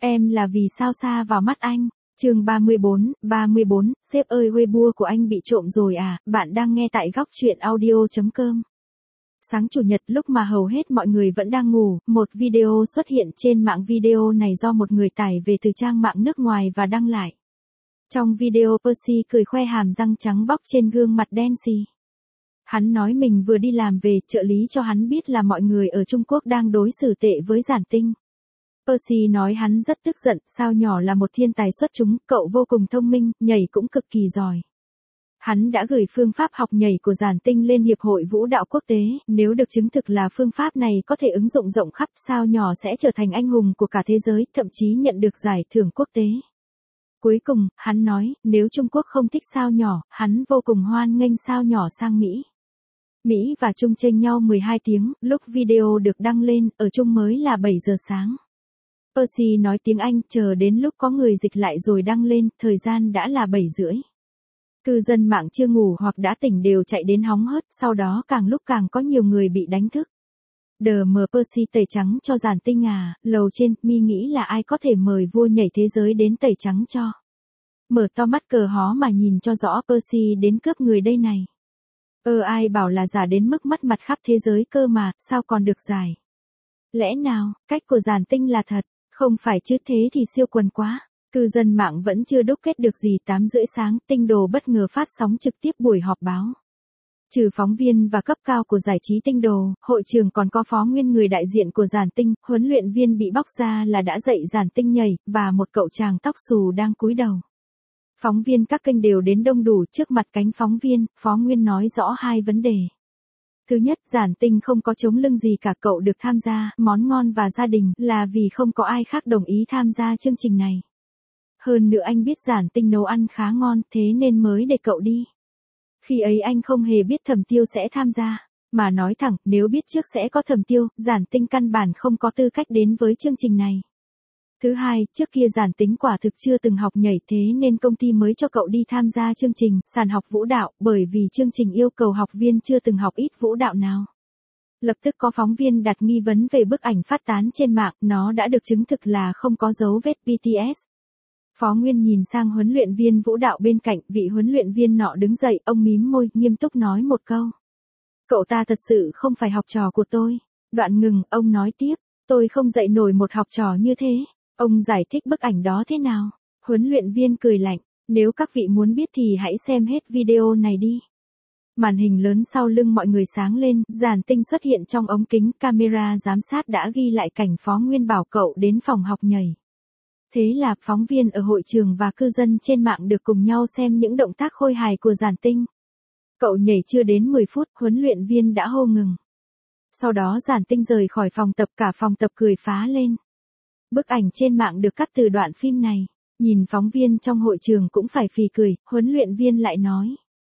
Em là vì sao xa vào mắt anh. Chương 34, sếp ơi Weibo của anh bị trộm rồi à, bạn đang nghe tại góc truyện audio.com. Sáng chủ nhật lúc mà hầu hết mọi người vẫn đang ngủ, một video xuất hiện trên mạng. Video này do một người tải về từ trang mạng nước ngoài và đăng lại. Trong video Percy cười khoe hàm răng trắng bóc trên gương mặt đen xì. Hắn nói mình vừa đi làm về, trợ lý cho hắn biết là mọi người ở Trung Quốc đang đối xử tệ với Giản Tinh. Percy nói hắn rất tức giận, sao nhỏ là một thiên tài xuất chúng, cậu vô cùng thông minh, nhảy cũng cực kỳ giỏi. Hắn đã gửi phương pháp học nhảy của Giản Tinh lên Hiệp hội Vũ đạo Quốc tế, nếu được chứng thực là phương pháp này có thể ứng dụng rộng khắp, sao nhỏ sẽ trở thành anh hùng của cả thế giới, thậm chí nhận được giải thưởng quốc tế. Cuối cùng, hắn nói, nếu Trung Quốc không thích sao nhỏ, hắn vô cùng hoan nghênh sao nhỏ sang Mỹ. Mỹ và Trung chênh nhau 12 tiếng, lúc video được đăng lên, ở Trung mới là 7 giờ sáng. Percy nói tiếng Anh, chờ đến lúc có người dịch lại rồi đăng lên, thời gian đã là 7 rưỡi. Cư dân mạng chưa ngủ hoặc đã tỉnh đều chạy đến hóng hớt, sau đó càng lúc càng có nhiều người bị đánh thức. Percy tẩy trắng cho Giản Tinh à, lầu trên, mi nghĩ là ai có thể mời vua nhảy thế giới đến tẩy trắng cho. Mở to mắt cờ hó mà nhìn cho rõ, Percy đến cướp người đây này. Ai bảo là giả đến mức mất mặt khắp thế giới cơ mà, sao còn được giải. Lẽ nào, cách của Giản Tinh là thật, không phải chứ, thế thì siêu quần quá. Cư dân mạng vẫn chưa đúc kết được gì. 8 rưỡi sáng, Tinh Đồ bất ngờ phát sóng trực tiếp buổi họp báo. Trừ phóng viên và cấp cao của giải trí Tinh Đồ, hội trường còn có Phó Nguyên, người đại diện của Giản Tinh, huấn luyện viên bị bóc ra là đã dạy Giản Tinh nhảy, và một cậu chàng tóc xù đang cúi đầu. Phóng viên các kênh đều đến đông đủ. Trước mặt cánh phóng viên, Phó Nguyên nói rõ hai vấn đề. Thứ nhất, Giản Tinh không có chống lưng gì cả, cậu được tham gia Món Ngon và Gia Đình là vì không có ai khác đồng ý tham gia chương trình này. Hơn nữa anh biết Giản Tinh nấu ăn khá ngon, thế nên mới để cậu đi. Khi ấy anh không hề biết Thẩm Tiêu sẽ tham gia, mà nói thẳng, nếu biết trước sẽ có Thẩm Tiêu, Giản Tinh căn bản không có tư cách đến với chương trình này. Thứ hai, trước kia Giản Tinh quả thực chưa từng học nhảy, thế nên công ty mới cho cậu đi tham gia chương trình sàn học vũ đạo, bởi vì chương trình yêu cầu học viên chưa từng học ít vũ đạo nào. Lập tức có phóng viên đặt nghi vấn về bức ảnh phát tán trên mạng, nó đã được chứng thực là không có dấu vết BTS. Phó Nguyên nhìn sang huấn luyện viên vũ đạo bên cạnh, vị huấn luyện viên nọ đứng dậy, ông mím môi, nghiêm túc nói một câu. Cậu ta thật sự không phải học trò của tôi. Đoạn ngừng, ông nói tiếp, tôi không dạy nổi một học trò như thế. Ông giải thích bức ảnh đó thế nào? Huấn luyện viên cười lạnh, nếu các vị muốn biết thì hãy xem hết video này đi. Màn hình lớn sau lưng mọi người sáng lên, Giản Tinh xuất hiện trong ống kính, camera giám sát đã ghi lại cảnh Phó Nguyên bảo cậu đến phòng học nhảy. Thế là phóng viên ở hội trường và cư dân trên mạng được cùng nhau xem những động tác khôi hài của Giản Tinh. Cậu nhảy chưa đến 10 phút, huấn luyện viên đã hô ngừng. Sau đó Giản Tinh rời khỏi phòng tập, cả phòng tập cười phá lên. Bức ảnh trên mạng được cắt từ đoạn phim này. Nhìn phóng viên trong hội trường cũng phải phì cười, huấn luyện viên lại nói.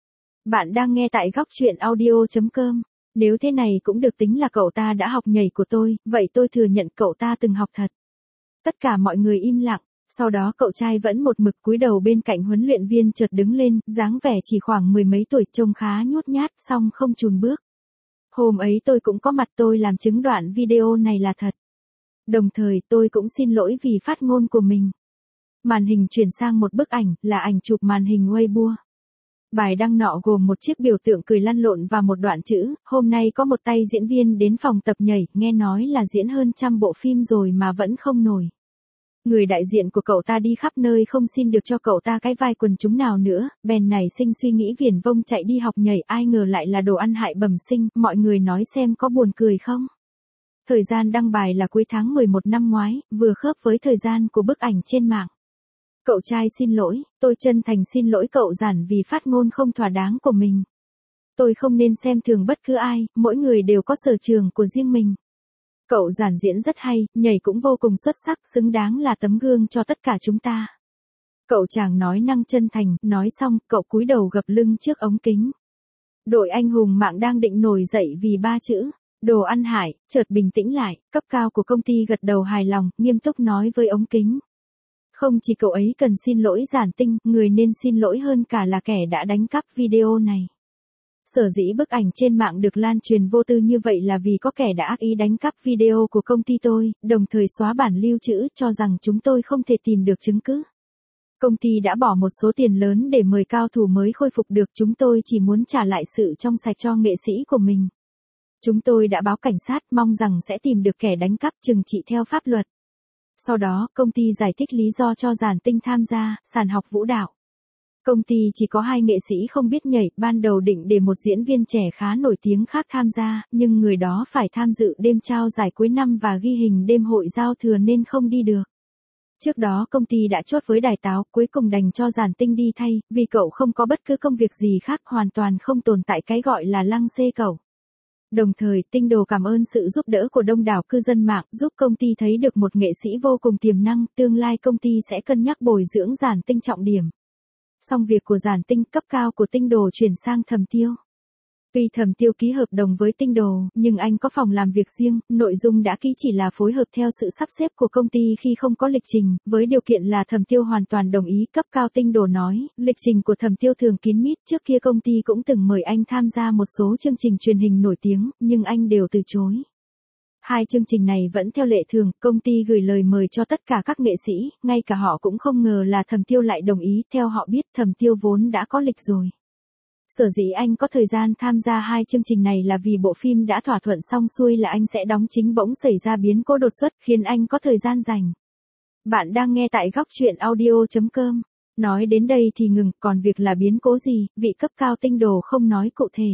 Bạn đang nghe tại góc truyện audio.com. Nếu thế này cũng được tính là cậu ta đã học nhảy của tôi, vậy tôi thừa nhận cậu ta từng học thật. Tất cả mọi người im lặng, sau đó cậu trai vẫn một mực cúi đầu bên cạnh huấn luyện viên chợt đứng lên, dáng vẻ chỉ khoảng 10 mấy tuổi, trông khá nhút nhát, song không chùn bước. Hôm ấy tôi cũng có mặt, tôi làm chứng đoạn video này là thật. Đồng thời tôi cũng xin lỗi vì phát ngôn của mình. Màn hình chuyển sang một bức ảnh, là ảnh chụp màn hình Weibo. Bài đăng nọ gồm một chiếc biểu tượng cười lăn lộn và một đoạn chữ, hôm nay có một tay diễn viên đến phòng tập nhảy, nghe nói là diễn hơn 100 bộ phim rồi mà vẫn không nổi. Người đại diện của cậu ta đi khắp nơi không xin được cho cậu ta cái vai quần chúng nào nữa, bèn nảy sinh suy nghĩ viển vông chạy đi học nhảy, ai ngờ lại là đồ ăn hại bẩm sinh, mọi người nói xem có buồn cười không? Thời gian đăng bài là cuối tháng 11 năm ngoái, vừa khớp với thời gian của bức ảnh trên mạng. Cậu trai xin lỗi, tôi chân thành xin lỗi cậu Giản vì phát ngôn không thỏa đáng của mình. Tôi không nên xem thường bất cứ ai, mỗi người đều có sở trường của riêng mình. Cậu Giản diễn rất hay, nhảy cũng vô cùng xuất sắc, xứng đáng là tấm gương cho tất cả chúng ta. Cậu chàng nói năng chân thành, nói xong, cậu cúi đầu gập lưng trước ống kính. Đội anh hùng mạng đang định nổi dậy vì 3 chữ. Đồ ăn hại, chợt bình tĩnh lại, cấp cao của công ty gật đầu hài lòng, nghiêm túc nói với ống kính. Không chỉ cậu ấy cần xin lỗi Giản Tinh, người nên xin lỗi hơn cả là kẻ đã đánh cắp video này. Sở dĩ bức ảnh trên mạng được lan truyền vô tư như vậy là vì có kẻ đã ác ý đánh cắp video của công ty tôi, đồng thời xóa bản lưu trữ cho rằng chúng tôi không thể tìm được chứng cứ. Công ty đã bỏ một số tiền lớn để mời cao thủ mới khôi phục được, chúng tôi chỉ muốn trả lại sự trong sạch cho nghệ sĩ của mình. Chúng tôi đã báo cảnh sát, mong rằng sẽ tìm được kẻ đánh cắp, trừng trị theo pháp luật. Sau đó, công ty giải thích lý do cho Giản Tinh tham gia, sàn học vũ đạo. Công ty chỉ có 2 nghệ sĩ không biết nhảy, ban đầu định để một diễn viên trẻ khá nổi tiếng khác tham gia, nhưng người đó phải tham dự đêm trao giải cuối năm và ghi hình đêm hội giao thừa nên không đi được. Trước đó công ty đã chốt với Đài Táo, cuối cùng đành cho Giản Tinh đi thay, vì cậu không có bất cứ công việc gì khác, hoàn toàn không tồn tại cái gọi là lăng xê cậu. Đồng thời, Tinh Đồ cảm ơn sự giúp đỡ của đông đảo cư dân mạng, giúp công ty thấy được một nghệ sĩ vô cùng tiềm năng, tương lai công ty sẽ cân nhắc bồi dưỡng Giản Tinh trọng điểm. Xong việc của Giản Tinh, cấp cao của Tinh Đồ chuyển sang Thẩm Tiêu. Tuy Thẩm Tiêu ký hợp đồng với Tinh Đồ, nhưng anh có phòng làm việc riêng, nội dung đã ký chỉ là phối hợp theo sự sắp xếp của công ty khi không có lịch trình, với điều kiện là Thẩm Tiêu hoàn toàn đồng ý. Cấp cao Tinh Đồ nói, lịch trình của Thẩm Tiêu thường kín mít, trước kia công ty cũng từng mời anh tham gia một số chương trình truyền hình nổi tiếng, nhưng anh đều từ chối. 2 chương trình này vẫn theo lệ thường, công ty gửi lời mời cho tất cả các nghệ sĩ, ngay cả họ cũng không ngờ là Thẩm Tiêu lại đồng ý, theo họ biết Thẩm Tiêu vốn đã có lịch rồi. Sở dĩ anh có thời gian tham gia 2 chương trình này là vì bộ phim đã thỏa thuận xong xuôi là anh sẽ đóng chính, bỗng xảy ra biến cố đột xuất khiến anh có thời gian rảnh. Bạn đang nghe tại góc truyện audio.com. Nói đến đây thì ngừng, còn việc là biến cố gì, vị cấp cao Tinh Đồ không nói cụ thể.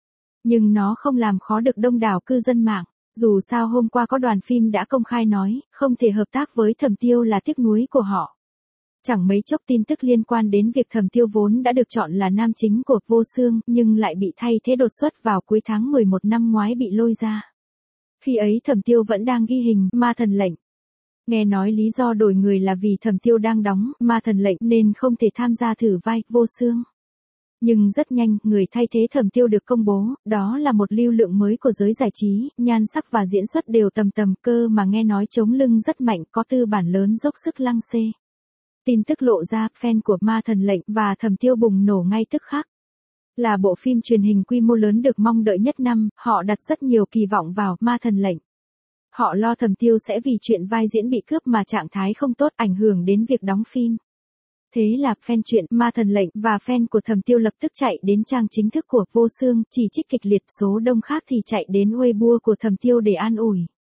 Nhưng nó không làm khó được đông đảo cư dân mạng. Dù sao hôm qua có đoàn phim đã công khai nói, không thể hợp tác với Thẩm Tiêu là tiếc nuối của họ. Chẳng mấy chốc tin tức liên quan đến việc Thẩm Tiêu vốn đã được chọn là nam chính của Vô Xương, nhưng lại bị thay thế đột xuất vào cuối tháng 11 năm ngoái bị lôi ra. Khi ấy Thẩm Tiêu vẫn đang ghi hình Ma Thần Lệnh. Nghe nói lý do đổi người là vì Thẩm Tiêu đang đóng Ma Thần Lệnh nên không thể tham gia thử vai Vô Xương. Nhưng rất nhanh, người thay thế Thẩm Tiêu được công bố, đó là một lưu lượng mới của giới giải trí, nhan sắc và diễn xuất đều tầm tầm, cơ mà nghe nói chống lưng rất mạnh, có tư bản lớn dốc sức lăng xê. Tin tức lộ ra, fan của Ma Thần Lệnh và Thẩm Tiêu bùng nổ ngay tức khắc. Là bộ phim truyền hình quy mô lớn được mong đợi nhất năm, họ đặt rất nhiều kỳ vọng vào Ma Thần Lệnh. Họ lo Thẩm Tiêu sẽ vì chuyện vai diễn bị cướp mà trạng thái không tốt, ảnh hưởng đến việc đóng phim. Thế là fan truyện Ma Thần Lệnh và fan của Thẩm Tiêu lập tức chạy đến trang chính thức của Vô Xương, chỉ trích kịch liệt, số đông khác thì chạy đến Weibo của Thẩm Tiêu để an ủi.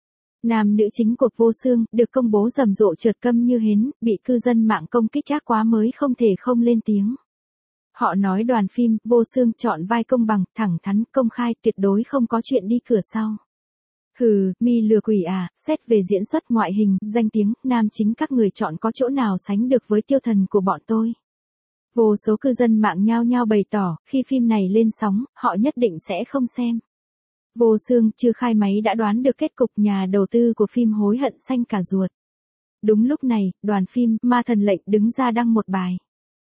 Nam nữ chính của Vô Xương được công bố rầm rộ trượt câm như hến, bị cư dân mạng công kích ác quá mới không thể không lên tiếng. Họ nói đoàn phim Vô Xương chọn vai công bằng, thẳng thắn, công khai, tuyệt đối không có chuyện đi cửa sau. Hừ, mi lừa quỷ à, xét về diễn xuất, ngoại hình, danh tiếng, nam chính các người chọn có chỗ nào sánh được với Tiêu Thần của bọn tôi. Vô số cư dân mạng nhao nhao bày tỏ, khi phim này lên sóng, họ nhất định sẽ không xem. Vô Xương chưa khai máy đã đoán được kết cục, nhà đầu tư của phim hối hận xanh cả ruột. Đúng lúc này, đoàn phim Ma Thần Lệnh đứng ra đăng một bài.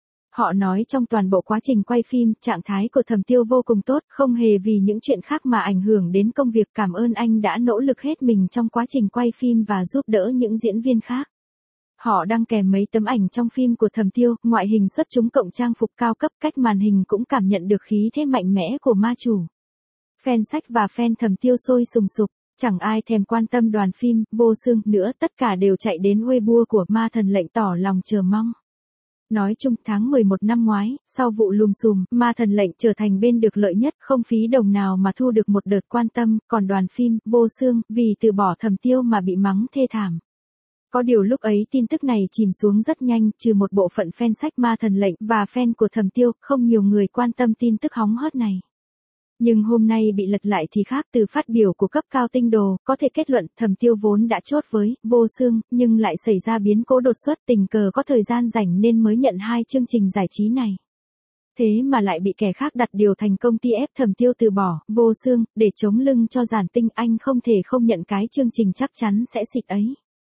Họ nói trong toàn bộ quá trình quay phim, trạng thái của Thẩm Tiêu vô cùng tốt, không hề vì những chuyện khác mà ảnh hưởng đến công việc, cảm ơn anh đã nỗ lực hết mình trong quá trình quay phim và giúp đỡ những diễn viên khác. Họ đăng kèm mấy tấm ảnh trong phim của Thẩm Tiêu, ngoại hình xuất chúng cộng trang phục cao cấp, cách màn hình cũng cảm nhận được khí thế mạnh mẽ của ma chủ. Fan sách và fan Thẩm Tiêu sôi sùng sục, chẳng ai thèm quan tâm đoàn phim Vô Xương nữa, tất cả đều chạy đến Weibo của Ma Thần Lệnh tỏ lòng chờ mong. Nói chung, tháng 11 năm ngoái, sau vụ lùm xùm, Ma Thần Lệnh trở thành bên được lợi nhất, không phí đồng nào mà thu được một đợt quan tâm, còn đoàn phim Vô Xương vì từ bỏ Thẩm Tiêu mà bị mắng thê thảm. Có điều lúc ấy tin tức này chìm xuống rất nhanh, trừ một bộ phận fan sách Ma Thần Lệnh và fan của Thẩm Tiêu, không nhiều người quan tâm tin tức hóng hớt này. Nhưng hôm nay bị lật lại thì khác, từ phát biểu của cấp cao Tinh Đồ, có thể kết luận Thẩm Tiêu vốn đã chốt với Vô Xương, nhưng lại xảy ra biến cố đột xuất, tình cờ có thời gian rảnh nên mới nhận 2 chương trình giải trí này. Thế mà lại bị kẻ khác đặt điều thành công ty ép Thẩm Tiêu từ bỏ Vô Xương, để chống lưng cho Giản Tinh, anh không thể không nhận cái chương trình chắc chắn sẽ xịt ấy.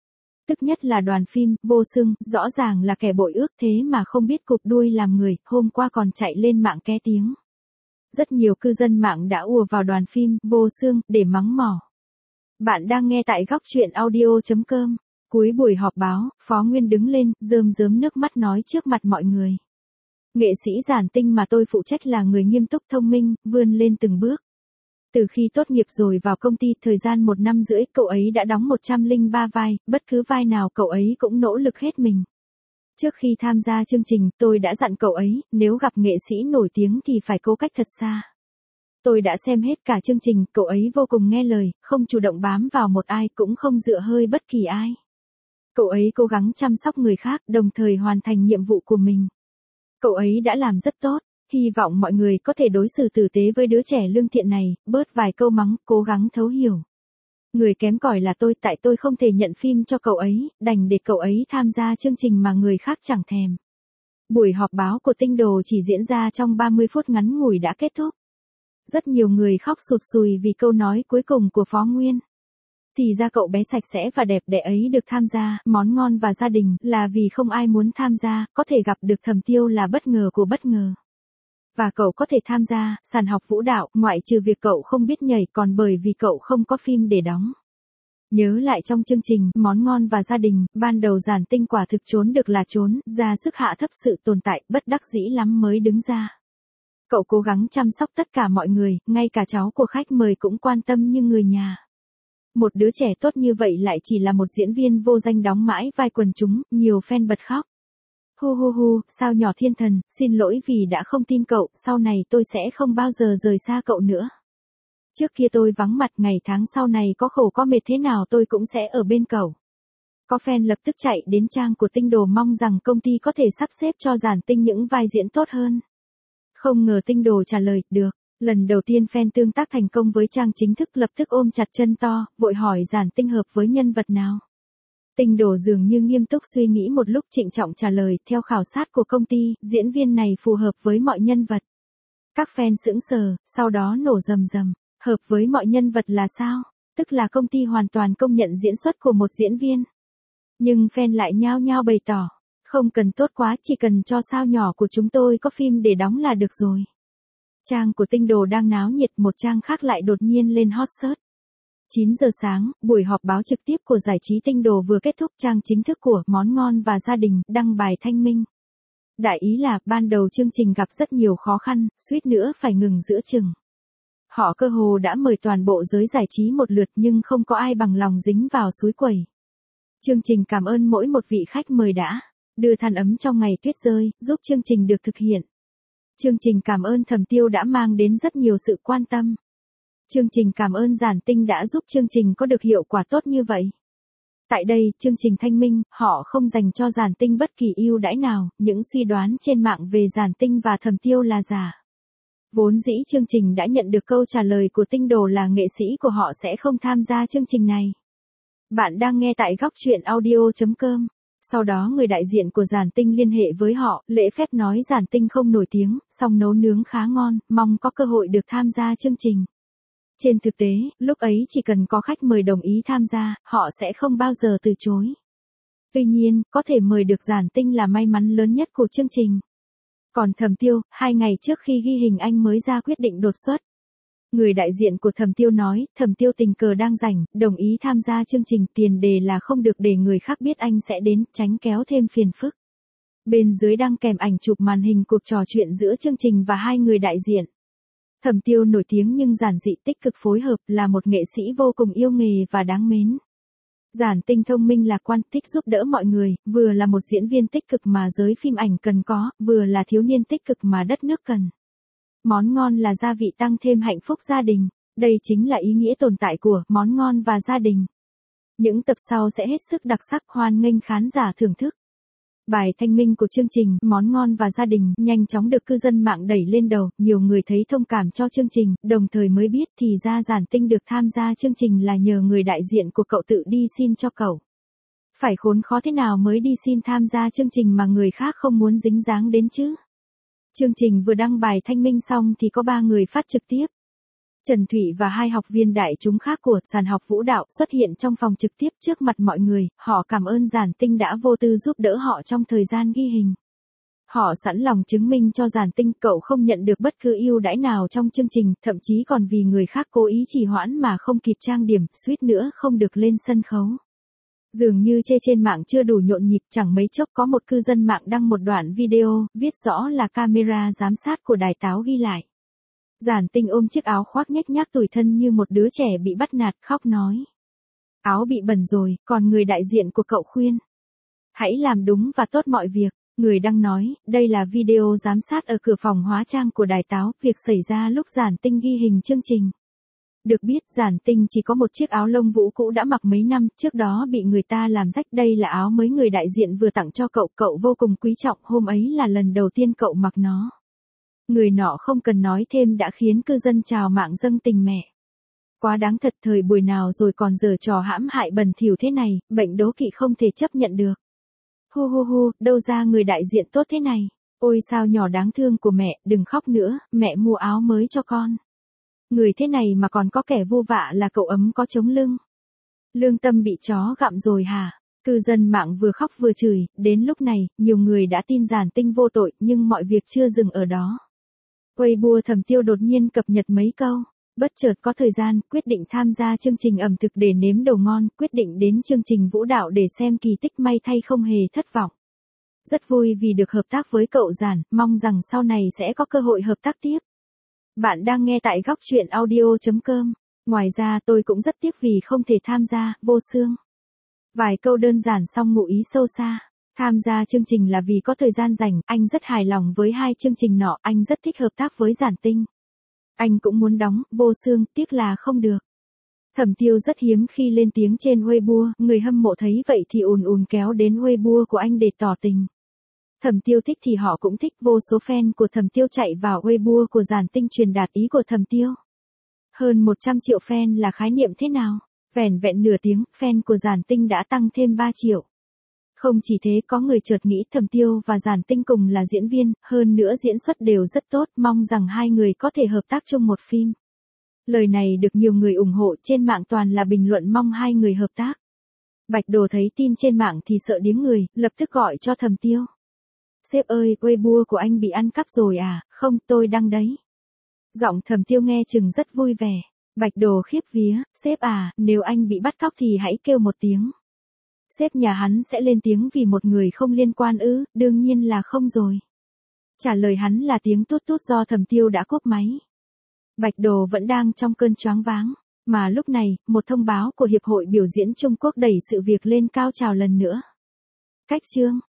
Tức nhất là đoàn phim Vô Xương, rõ ràng là kẻ bội ước thế mà không biết cụp đuôi làm người, hôm qua còn chạy lên mạng ké tiếng. Rất nhiều cư dân mạng đã ùa vào đoàn phim Vô Xương để mắng mỏ. Bạn đang nghe tại góc truyện audio.com. Cuối buổi họp báo, Phó Nguyên đứng lên, rơm rớm nước mắt nói trước mặt mọi người. Nghệ sĩ Giản Tinh mà tôi phụ trách là người nghiêm túc thông minh, vươn lên từng bước. Từ khi tốt nghiệp rồi vào công ty thời gian 1 năm rưỡi, cậu ấy đã đóng 103 vai, bất cứ vai nào cậu ấy cũng nỗ lực hết mình. Trước khi tham gia chương trình, tôi đã dặn cậu ấy, nếu gặp nghệ sĩ nổi tiếng thì phải cố cách thật xa. Tôi đã xem hết cả chương trình, cậu ấy vô cùng nghe lời, không chủ động bám vào một ai, cũng không dựa hơi bất kỳ ai. Cậu ấy cố gắng chăm sóc người khác, đồng thời hoàn thành nhiệm vụ của mình. Cậu ấy đã làm rất tốt, hy vọng mọi người có thể đối xử tử tế với đứa trẻ lương thiện này, bớt vài câu mắng, cố gắng thấu hiểu. Người kém cỏi là tôi, tại tôi không thể nhận phim cho cậu ấy, đành để cậu ấy tham gia chương trình mà người khác chẳng thèm. Buổi họp báo của Tinh Đồ chỉ diễn ra trong 30 phút ngắn ngủi đã kết thúc. Rất nhiều người khóc sụt sùi vì câu nói cuối cùng của Phó Nguyên. Thì ra cậu bé sạch sẽ và đẹp đẽ ấy được tham gia, món ngon và gia đình, là vì không ai muốn tham gia, có thể gặp được Thẩm Tiêu là bất ngờ của bất ngờ. Và cậu có thể tham gia, sàn học vũ đạo, ngoại trừ việc cậu không biết nhảy còn bởi vì cậu không có phim để đóng. Nhớ lại trong chương trình, món ngon và gia đình, ban đầu Giản Tinh quả thực trốn được là trốn, ra sức hạ thấp sự tồn tại, bất đắc dĩ lắm mới đứng ra. Cậu cố gắng chăm sóc tất cả mọi người, ngay cả cháu của khách mời cũng quan tâm như người nhà. Một đứa trẻ tốt như vậy lại chỉ là một diễn viên vô danh đóng mãi vai quần chúng, nhiều fan bật khóc. Hu hu hu, sao nhỏ thiên thần, xin lỗi vì đã không tin cậu, sau này tôi sẽ không bao giờ rời xa cậu nữa. Trước kia tôi vắng mặt, ngày tháng sau này có khổ có mệt thế nào tôi cũng sẽ ở bên cậu. Có fan lập tức chạy đến trang của Tinh Đồ mong rằng công ty có thể sắp xếp cho Giản Tinh những vai diễn tốt hơn. Không ngờ Tinh Đồ trả lời, được. Lần đầu tiên fan tương tác thành công với trang chính thức lập tức ôm chặt chân to, vội hỏi Giản Tinh hợp với nhân vật nào. Tinh Đồ dường như nghiêm túc suy nghĩ một lúc trịnh trọng trả lời, theo khảo sát của công ty, diễn viên này phù hợp với mọi nhân vật. Các fan sững sờ, sau đó nổ rầm rầm, hợp với mọi nhân vật là sao? Tức là công ty hoàn toàn công nhận diễn xuất của một diễn viên. Nhưng fan lại nhao nhao bày tỏ, không cần tốt quá, chỉ cần cho sao nhỏ của chúng tôi có phim để đóng là được rồi. Trang của Tinh Đồ đang náo nhiệt, một trang khác lại đột nhiên lên hot search. 9 giờ sáng, buổi họp báo trực tiếp của giải trí Tinh Đồ vừa kết thúc, trang chính thức của Món Ngon và Gia Đình đăng bài thanh minh. Đại ý là, ban đầu chương trình gặp rất nhiều khó khăn, suýt nữa phải ngừng giữa chừng. Họ cơ hồ đã mời toàn bộ giới giải trí một lượt nhưng không có ai bằng lòng dính vào suối quẩy. Chương trình cảm ơn mỗi một vị khách mời đã đưa than ấm trong ngày tuyết rơi, giúp chương trình được thực hiện. Chương trình cảm ơn Thẩm Tiêu đã mang đến rất nhiều sự quan tâm. Chương trình cảm ơn Giản Tinh đã giúp chương trình có được hiệu quả tốt như vậy. Tại đây, chương trình thanh minh, họ không dành cho Giản Tinh bất kỳ ưu đãi nào, những suy đoán trên mạng về Giản Tinh và Thẩm Tiêu là giả. Vốn dĩ chương trình đã nhận được câu trả lời của Tinh Đồ là nghệ sĩ của họ sẽ không tham gia chương trình này. Bạn đang nghe tại góc truyện audio.com. Sau đó người đại diện của Giản Tinh liên hệ với họ, lễ phép nói Giản Tinh không nổi tiếng, song nấu nướng khá ngon, mong có cơ hội được tham gia chương trình. Trên thực tế, lúc ấy chỉ cần có khách mời đồng ý tham gia, họ sẽ không bao giờ từ chối. Tuy nhiên, có thể mời được Giản Tinh là may mắn lớn nhất của chương trình. Còn Thẩm Tiêu, 2 ngày trước khi ghi hình anh mới ra quyết định đột xuất. Người đại diện của Thẩm Tiêu nói, Thẩm Tiêu tình cờ đang rảnh, đồng ý tham gia chương trình, tiền đề là không được để người khác biết anh sẽ đến, tránh kéo thêm phiền phức. Bên dưới đăng kèm ảnh chụp màn hình cuộc trò chuyện giữa chương trình và hai người đại diện. Thẩm Tiêu nổi tiếng nhưng giản dị, tích cực phối hợp, là một nghệ sĩ vô cùng yêu nghề và đáng mến. Giản Tinh thông minh lạc quan, thích giúp đỡ mọi người, vừa là một diễn viên tích cực mà giới phim ảnh cần có, vừa là thiếu niên tích cực mà đất nước cần. Món ngon là gia vị tăng thêm hạnh phúc gia đình. Đây chính là ý nghĩa tồn tại của Món Ngon và Gia Đình. Những tập sau sẽ hết sức đặc sắc, hoan nghênh khán giả thưởng thức. Bài thanh minh của chương trình Món Ngon và Gia Đình nhanh chóng được cư dân mạng đẩy lên đầu, nhiều người thấy thông cảm cho chương trình, đồng thời mới biết thì ra Giản Tinh được tham gia chương trình là nhờ người đại diện của cậu tự đi xin cho cậu. Phải khốn khó thế nào mới đi xin tham gia chương trình mà người khác không muốn dính dáng đến chứ? Chương trình vừa đăng bài thanh minh xong thì có 3 người phát trực tiếp. Trần Thụy và 2 học viên đại chúng khác của sàn học vũ đạo xuất hiện trong phòng trực tiếp trước mặt mọi người, họ cảm ơn Giản Tinh đã vô tư giúp đỡ họ trong thời gian ghi hình. Họ sẵn lòng chứng minh cho Giản Tinh cậu không nhận được bất cứ ưu đãi nào trong chương trình, thậm chí còn vì người khác cố ý trì hoãn mà không kịp trang điểm, suýt nữa không được lên sân khấu. Dường như trên mạng chưa đủ nhộn nhịp, chẳng mấy chốc có một cư dân mạng đăng một đoạn video, viết rõ là camera giám sát của đài Táo ghi lại. Giản Tinh ôm chiếc áo khoác nhếch nhác tủi thân như một đứa trẻ bị bắt nạt, khóc nói. Áo bị bẩn rồi, còn người đại diện của cậu khuyên. Hãy làm đúng và tốt mọi việc. Người đăng nói, đây là video giám sát ở cửa phòng hóa trang của đài Táo, việc xảy ra lúc Giản Tinh ghi hình chương trình. Được biết, Giản Tinh chỉ có một chiếc áo lông vũ cũ đã mặc mấy năm, trước đó bị người ta làm rách. Đây là áo mới người đại diện vừa tặng cho cậu vô cùng quý trọng, hôm ấy là lần đầu tiên cậu mặc nó. Người nọ không cần nói thêm đã khiến cư dân trào mạng dâng tình mẹ. Quá đáng thật, thời buổi nào rồi còn giở trò hãm hại bẩn thỉu thế này, bệnh đố kỵ không thể chấp nhận được. Hu, đâu ra người đại diện tốt thế này. Ôi sao nhỏ đáng thương của mẹ, đừng khóc nữa, mẹ mua áo mới cho con. Người thế này mà còn có kẻ vô vạ là cậu ấm có chống lưng. Lương tâm bị chó gặm rồi hả? Cư dân mạng vừa khóc vừa chửi, đến lúc này, nhiều người đã tin Giản Tinh vô tội, nhưng mọi việc chưa dừng ở đó. Weibo Thẩm Tiêu đột nhiên cập nhật mấy câu. Bất chợt có thời gian, quyết định tham gia chương trình ẩm thực để nếm đồ ngon, quyết định đến chương trình vũ đạo để xem kỳ tích, may thay không hề thất vọng. Rất vui vì được hợp tác với cậu Giản, mong rằng sau này sẽ có cơ hội hợp tác tiếp. Bạn đang nghe tại góc truyện audio.com. Ngoài ra tôi cũng rất tiếc vì không thể tham gia, Vô Xương. Vài câu đơn giản xong ngụ ý sâu xa. Tham gia chương trình là vì có thời gian rảnh, anh rất hài lòng với hai chương trình nọ, anh rất thích hợp tác với Giản Tinh. Anh cũng muốn đóng, Vô Xương, tiếc là không được. Thẩm Tiêu rất hiếm khi lên tiếng trên Weibo, người hâm mộ thấy vậy thì ùn kéo đến Weibo của anh để tỏ tình. Thẩm Tiêu thích thì họ cũng thích, vô số fan của Thẩm Tiêu chạy vào Weibo của Giản Tinh truyền đạt ý của Thẩm Tiêu. Hơn 100 triệu fan là khái niệm thế nào? Vẻn vẹn nửa tiếng, fan của Giản Tinh đã tăng thêm 3 triệu. Không chỉ thế, có người chợt nghĩ Thẩm Tiêu và Giản Tinh cùng là diễn viên, hơn nữa diễn xuất đều rất tốt, mong rằng hai người có thể hợp tác chung một phim. Lời này được nhiều người ủng hộ, trên mạng toàn là bình luận mong hai người hợp tác. Bạch Đồ thấy tin trên mạng thì sợ điếng người, lập tức gọi cho Thẩm Tiêu. Sếp ơi, Weibo của anh bị ăn cắp rồi à? Không, tôi đăng đấy. Giọng Thẩm Tiêu nghe chừng rất vui vẻ. Bạch Đồ khiếp vía, sếp à, nếu anh bị bắt cóc thì hãy kêu một tiếng. Sếp nhà hắn sẽ lên tiếng vì một người không liên quan ư? Đương nhiên là không rồi. Trả lời hắn là tiếng tút tút do Thẩm Tiêu đã cúp máy. Bạch Đồ vẫn đang trong cơn choáng váng. Mà lúc này, một thông báo của Hiệp hội Biểu diễn Trung Quốc đẩy sự việc lên cao trào lần nữa. Cách chương